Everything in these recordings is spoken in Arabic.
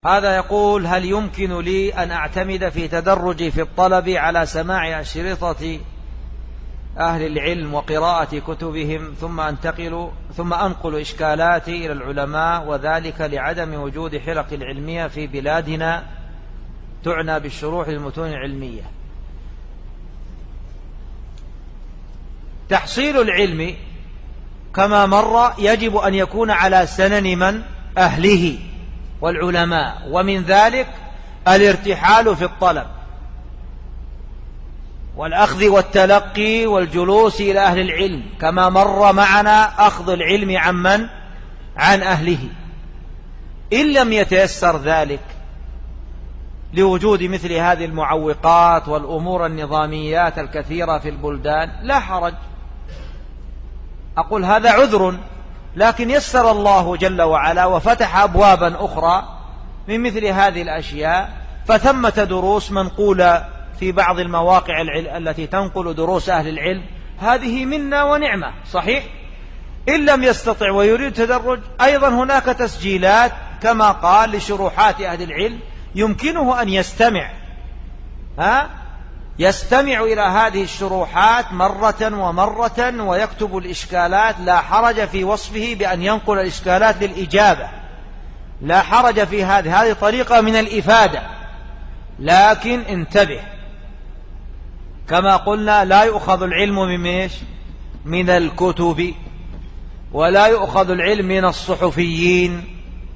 هذا يقول: هل يمكن لي أن أعتمد في تدرجي في الطلب على سماع أشرطة أهل العلم وقراءة كتبهم ثم أنقل إشكالاتي إلى العلماء، وذلك لعدم وجود حلق العلمية في بلادنا تعنى بالشروح للمتون العلمية؟ تحصيل العلم كما مر يجب أن يكون على سنن من؟ أهله والعلماء، ومن ذلك الارتحال في الطلب والأخذ والتلقي والجلوس إلى أهل العلم، كما مر معنا أخذ العلم عمن؟ عن أهله. إن لم يتيسر ذلك لوجود مثل هذه المعوقات والأمور النظاميات الكثيرة في البلدان لا حرج، أقول هذا عذر، لكن يسر الله جل وعلا وفتح أبوابا أخرى من مثل هذه الأشياء، فثمة دروس منقولة في بعض المواقع التي تنقل دروس أهل العلم، هذه منا ونعمة صحيح. إن لم يستطع ويريد تدرج، أيضا هناك تسجيلات كما قال لشروحات أهل العلم، يمكنه أن يستمع إلى هذه الشروحات مرة ومرة ويكتب الإشكالات، لا حرج في وصفه بأن ينقل الإشكالات للإجابة، لا حرج في هذه طريقة من الإفادة. لكن انتبه، كما قلنا لا يؤخذ العلم من الكتب، ولا يؤخذ العلم من الصحفيين،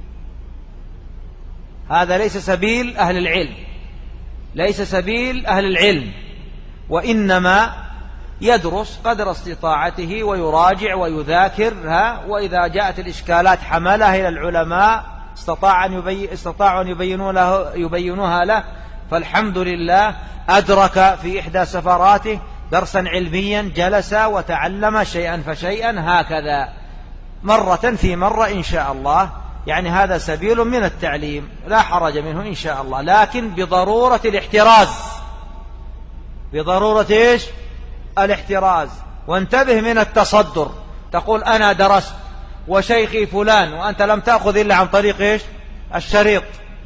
هذا ليس سبيل أهل العلم، ليس سبيل أهل العلم، وإنما يدرس قدر استطاعته ويراجع ويذاكرها، وإذا جاءت الإشكالات حملها إلى العلماء استطاعوا أن يبينوها له، فالحمد لله أدرك في إحدى سفراته درسا علميا، جلس وتعلم شيئا فشيئا هكذا مرة في مرة إن شاء الله. يعني هذا سبيل من التعليم لا حرج منه إن شاء الله، لكن بضرورة الاحتراز، بضرورة الاحتراز. وانتبه من التصدر، تقول أنا درست وشيخي فلان، وأنت لم تأخذ إلا عن طريق الشريط.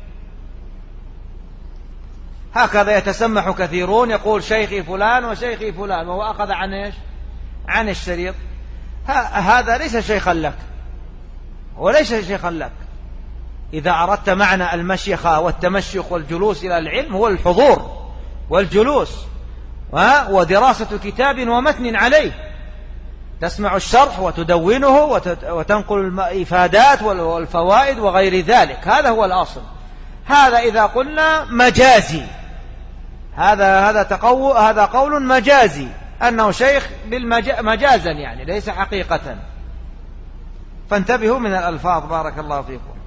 هكذا يتسمح كثيرون، يقول شيخي فلان وشيخي فلان، وهو أخذ عن الشريط. هذا ليس شيخا لك، وليس شيخا لك. إذا أردت معنى المشيخة والتمشيخ والجلوس إلى العلم هو الحضور والجلوس ودراسة كتاب ومتن عليه، تسمع الشرح وتدونه وتنقل الإفادات والفوائد وغير ذلك، هذا هو الأصل. هذا إذا قلنا مجازي، هذا قول مجازي، أنه شيخ مجازا، يعني ليس حقيقة. فانتبهوا من الألفاظ، بارك الله فيكم.